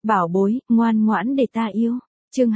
bảo bối, ngoan ngoãn để ta yêu. Chương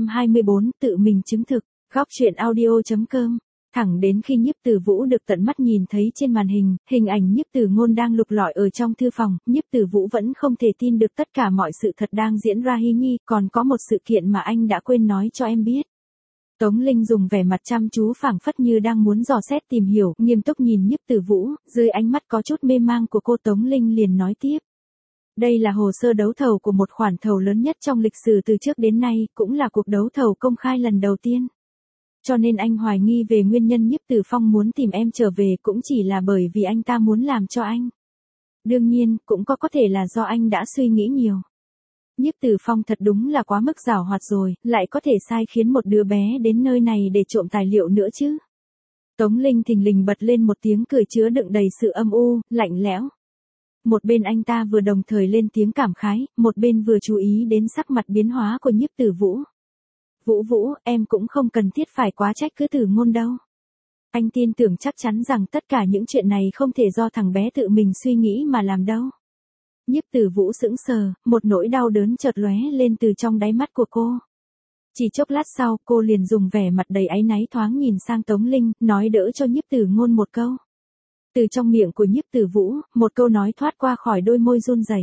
224, tự mình chứng thực. Góc truyện audio.com. Thẳng đến khi Nhiếp Tử Vũ được tận mắt nhìn thấy trên màn hình, hình ảnh Nhiếp Tử Ngôn đang lục lọi ở trong thư phòng, Nhiếp Tử Vũ vẫn không thể tin được tất cả mọi sự thật đang diễn ra. Hy Nhi, còn có một sự kiện mà anh đã quên nói cho em biết. Tống Linh dùng vẻ mặt chăm chú phảng phất như đang muốn dò xét tìm hiểu, nghiêm túc nhìn Nhiếp Tử Vũ, dưới ánh mắt có chút mê mang của cô, Tống Linh liền nói tiếp. Đây là hồ sơ đấu thầu của một khoản thầu lớn nhất trong lịch sử từ trước đến nay, cũng là cuộc đấu thầu công khai lần đầu tiên. Cho nên anh hoài nghi về nguyên nhân Nhiếp Tử Phong muốn tìm em trở về cũng chỉ là bởi vì anh ta muốn làm cho anh. Đương nhiên, cũng có thể là do anh đã suy nghĩ nhiều. Nhiếp Tử Phong thật đúng là quá mức giảo hoạt rồi, lại có thể sai khiến một đứa bé đến nơi này để trộm tài liệu nữa chứ. Tống Linh thình lình bật lên một tiếng cười chứa đựng đầy sự âm u, lạnh lẽo. Một bên anh ta vừa đồng thời lên tiếng cảm khái, một bên vừa chú ý đến sắc mặt biến hóa của Nhiếp Tử Vũ. Vũ Vũ, em cũng không cần thiết phải quá trách cứ Tử Ngôn đâu. Anh tin tưởng chắc chắn rằng tất cả những chuyện này không thể do thằng bé tự mình suy nghĩ mà làm đâu. Nhiếp Tử Vũ sững sờ, một nỗi đau đớn chợt lóe lên từ trong đáy mắt của cô. Chỉ chốc lát sau, cô liền dùng vẻ mặt đầy áy náy thoáng nhìn sang Tống Linh, nói đỡ cho Nhiếp Tử Ngôn một câu. Từ trong miệng của Nhiếp Tử Vũ, một câu nói thoát qua khỏi đôi môi run rẩy.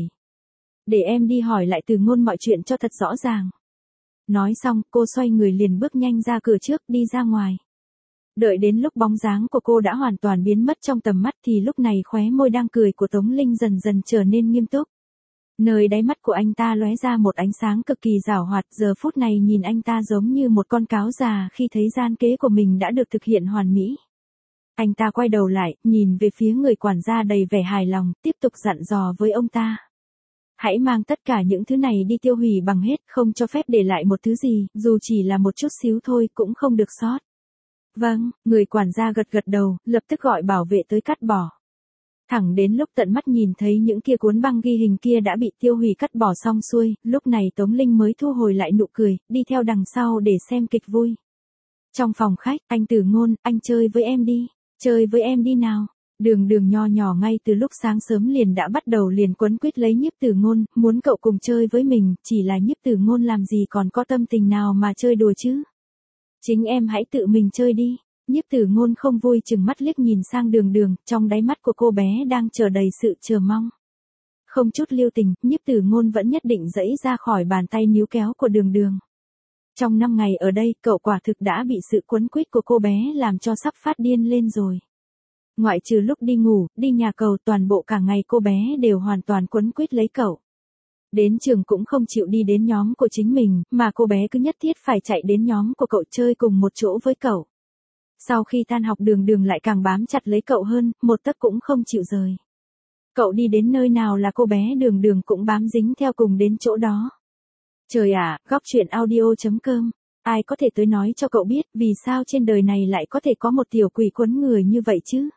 Để em đi hỏi lại Tử Ngôn mọi chuyện cho thật rõ ràng. Nói xong, cô xoay người liền bước nhanh ra cửa trước, đi ra ngoài. Đợi đến lúc bóng dáng của cô đã hoàn toàn biến mất trong tầm mắt thì lúc này khóe môi đang cười của Tống Linh dần dần trở nên nghiêm túc. Nơi đáy mắt của anh ta lóe ra một ánh sáng cực kỳ giảo hoạt, giờ phút này nhìn anh ta giống như một con cáo già khi thấy gian kế của mình đã được thực hiện hoàn mỹ. Anh ta quay đầu lại, nhìn về phía người quản gia đầy vẻ hài lòng, tiếp tục dặn dò với ông ta. Hãy mang tất cả những thứ này đi tiêu hủy bằng hết, không cho phép để lại một thứ gì, dù chỉ là một chút xíu thôi cũng không được sót. Vâng, người quản gia gật gật đầu, lập tức gọi bảo vệ tới cắt bỏ. Thẳng đến lúc tận mắt nhìn thấy những kia cuốn băng ghi hình kia đã bị tiêu hủy cắt bỏ xong xuôi, lúc này Tống Linh mới thu hồi lại nụ cười, đi theo đằng sau để xem kịch vui. Trong phòng khách, anh Tử Ngôn, anh chơi với em đi, chơi với em đi nào. Đường Đường nho nhỏ ngay từ lúc sáng sớm liền đã bắt đầu liền quấn quýt lấy Nhiếp Tử Ngôn, muốn cậu cùng chơi với mình, chỉ là Nhiếp Tử Ngôn làm gì còn có tâm tình nào mà chơi đùa chứ. Chính em hãy tự mình chơi đi. Nhiếp Tử Ngôn không vui chừng mắt liếc nhìn sang Đường Đường, trong đáy mắt của cô bé đang chờ đầy sự chờ mong. Không chút lưu tình, Nhiếp Tử Ngôn vẫn nhất định giãy ra khỏi bàn tay níu kéo của Đường Đường. Trong 5 ngày ở đây, cậu quả thực đã bị sự quấn quýt của cô bé làm cho sắp phát điên lên rồi. Ngoại trừ lúc đi ngủ, đi nhà cầu, toàn bộ cả ngày cô bé đều hoàn toàn quấn quýt lấy cậu. Đến trường cũng không chịu đi đến nhóm của chính mình, mà cô bé cứ nhất thiết phải chạy đến nhóm của cậu chơi cùng một chỗ với cậu. Sau khi tan học Đường Đường lại càng bám chặt lấy cậu hơn, một tấc cũng không chịu rời. Cậu đi đến nơi nào là cô bé Đường Đường cũng bám dính theo cùng đến chỗ đó. Trời ạ, góc truyện audio.com. Ai có thể tới nói cho cậu biết vì sao trên đời này lại có thể có một tiểu quỷ quấn người như vậy chứ?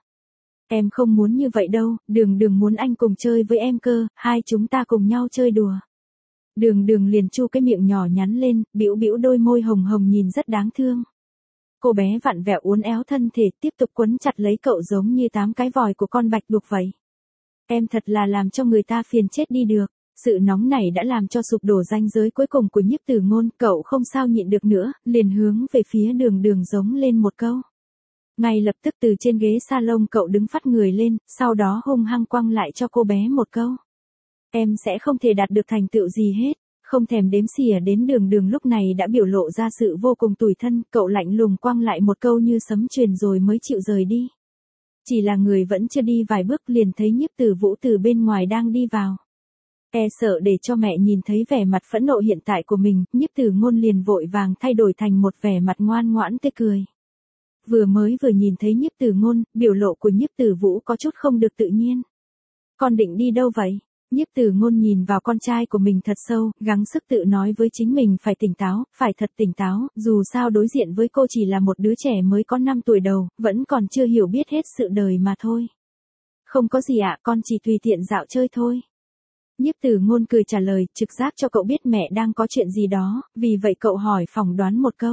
Em không muốn như vậy đâu, Đường Đường muốn anh cùng chơi với em cơ, hai chúng ta cùng nhau chơi đùa. Đường Đường liền chu cái miệng nhỏ nhắn lên, bĩu bĩu đôi môi hồng hồng nhìn rất đáng thương. Cô bé vặn vẹo uốn éo thân thể tiếp tục quấn chặt lấy cậu giống như 8 cái vòi của con bạch tuộc vậy. Em thật là làm cho người ta phiền chết đi được. Sự nóng này đã làm cho sụp đổ ranh giới cuối cùng của Nhiếp Tử Ngôn, cậu không sao nhịn được nữa, liền hướng về phía Đường Đường giống lên một câu. Ngay lập tức từ trên ghế salon cậu đứng phắt người lên, sau đó hung hăng quăng lại cho cô bé một câu. Em sẽ không thể đạt được thành tựu gì hết, không thèm đếm xỉa đến Đường Đường lúc này đã biểu lộ ra sự vô cùng tủi thân, cậu lạnh lùng quăng lại một câu như sấm truyền rồi mới chịu rời đi. Chỉ là người vẫn chưa đi vài bước liền thấy Nhiếp Tử Vũ từ bên ngoài đang đi vào. E sợ để cho mẹ nhìn thấy vẻ mặt phẫn nộ hiện tại của mình, Nhiếp Tử Ngôn liền vội vàng thay đổi thành một vẻ mặt ngoan ngoãn tươi cười. Vừa nhìn thấy Nhiếp Tử Ngôn, biểu lộ của Nhiếp Tử Vũ có chút không được tự nhiên. Con định đi đâu vậy? Nhiếp Tử Ngôn nhìn vào con trai của mình thật sâu, gắng sức tự nói với chính mình phải tỉnh táo, phải thật tỉnh táo, dù sao đối diện với cô chỉ là một đứa trẻ mới có 5 tuổi đầu, vẫn còn chưa hiểu biết hết sự đời mà thôi. Không có gì ạ, con chỉ tùy tiện dạo chơi thôi. Nhiếp Tử Ngôn cười trả lời, trực giác cho cậu biết mẹ đang có chuyện gì đó, vì vậy cậu hỏi phỏng đoán một câu.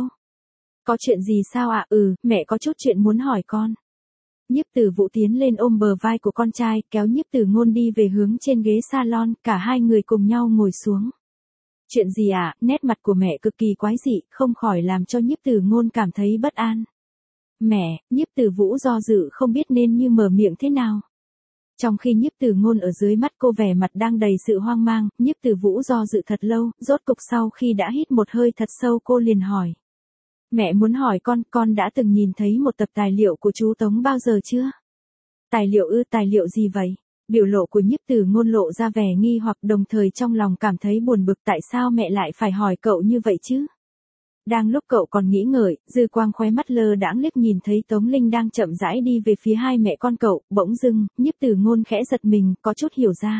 Có chuyện gì sao ạ? Mẹ có chút chuyện muốn hỏi con. Nhiếp Tử Vũ tiến lên ôm bờ vai của con trai, kéo Nhiếp Tử Ngôn đi về hướng trên ghế salon, cả hai người cùng nhau ngồi xuống. Chuyện gì ạ? Nét mặt của mẹ cực kỳ quái dị, không khỏi làm cho Nhiếp Từ Ngôn cảm thấy bất an. Mẹ, Nhiếp Từ Vũ do dự không biết nên như mở miệng thế nào. Trong khi Nhiếp Từ Ngôn ở dưới mắt cô vẻ mặt đang đầy sự hoang mang, Nhiếp Từ Vũ do dự thật lâu, rốt cục sau khi đã hít một hơi thật sâu cô liền hỏi. Mẹ muốn hỏi con đã từng nhìn thấy một tập tài liệu của chú Tống bao giờ chưa? Tài liệu gì vậy? Biểu lộ của Nhiếp Từ Ngôn lộ ra vẻ nghi hoặc đồng thời trong lòng cảm thấy buồn bực tại sao mẹ lại phải hỏi cậu như vậy chứ? Đang lúc cậu còn nghĩ ngợi, dư quang khóe mắt lơ đãng liếc nhìn thấy Tống Linh đang chậm rãi đi về phía hai mẹ con cậu, bỗng dưng, Nhiếp Từ Ngôn khẽ giật mình, có chút hiểu ra.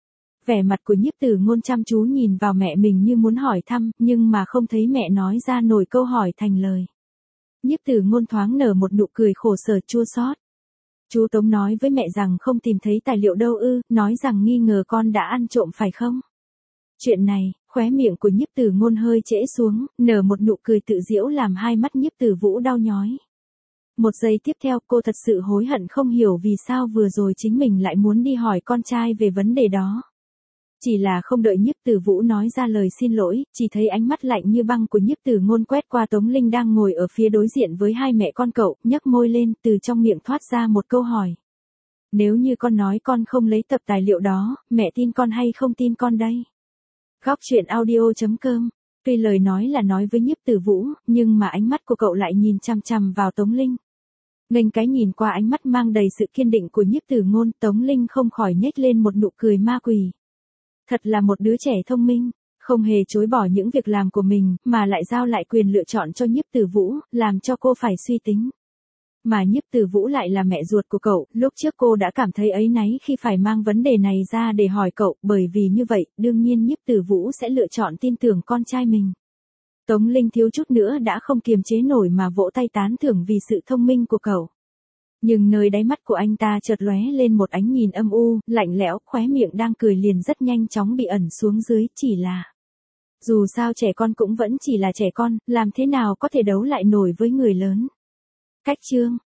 Vẻ mặt của Nhiếp Từ Ngôn chăm chú nhìn vào mẹ mình như muốn hỏi thăm, nhưng mà không thấy mẹ nói ra nổi câu hỏi thành lời. Nhiếp Từ Ngôn thoáng nở một nụ cười khổ sở chua xót. Chú Tống nói với mẹ rằng không tìm thấy tài liệu đâu ư, nói rằng nghi ngờ con đã ăn trộm phải không? Chuyện này, khóe miệng của Nhiếp Từ Ngôn hơi trễ xuống, nở một nụ cười tự giễu làm hai mắt Nhiếp Từ Vũ đau nhói. Một giây tiếp theo cô thật sự hối hận không hiểu vì sao vừa rồi chính mình lại muốn đi hỏi con trai về vấn đề đó. Chỉ là không đợi Nhiếp Từ Vũ nói ra lời xin lỗi, chỉ thấy ánh mắt lạnh như băng của Nhiếp Từ Ngôn quét qua Tống Linh đang ngồi ở phía đối diện với hai mẹ con cậu, nhấc môi lên, từ trong miệng thoát ra một câu hỏi. Nếu như con nói con không lấy tập tài liệu đó, mẹ tin con hay không tin con đây? Góc truyện audio.com. Tuy lời nói là nói với Nhiếp Từ Vũ, nhưng mà ánh mắt của cậu lại nhìn chằm chằm vào Tống Linh. Nghênh cái nhìn qua ánh mắt mang đầy sự kiên định của Nhiếp Từ Ngôn, Tống Linh không khỏi nhếch lên một nụ cười ma quỷ. Thật là một đứa trẻ thông minh, không hề chối bỏ những việc làm của mình, mà lại giao lại quyền lựa chọn cho Nhiếp Từ Vũ, làm cho cô phải suy tính. Mà Nhiếp Từ Vũ lại là mẹ ruột của cậu, lúc trước cô đã cảm thấy áy náy khi phải mang vấn đề này ra để hỏi cậu, bởi vì như vậy, đương nhiên Nhiếp Từ Vũ sẽ lựa chọn tin tưởng con trai mình. Tống Linh thiếu chút nữa đã không kiềm chế nổi mà vỗ tay tán thưởng vì sự thông minh của cậu. Nhưng nơi đáy mắt của anh ta chợt lóe lên một ánh nhìn âm u, lạnh lẽo, khóe miệng đang cười liền rất nhanh chóng bị ẩn xuống dưới, chỉ là. Dù sao trẻ con cũng vẫn chỉ là trẻ con, làm thế nào có thể đấu lại nổi với người lớn. Cách chương.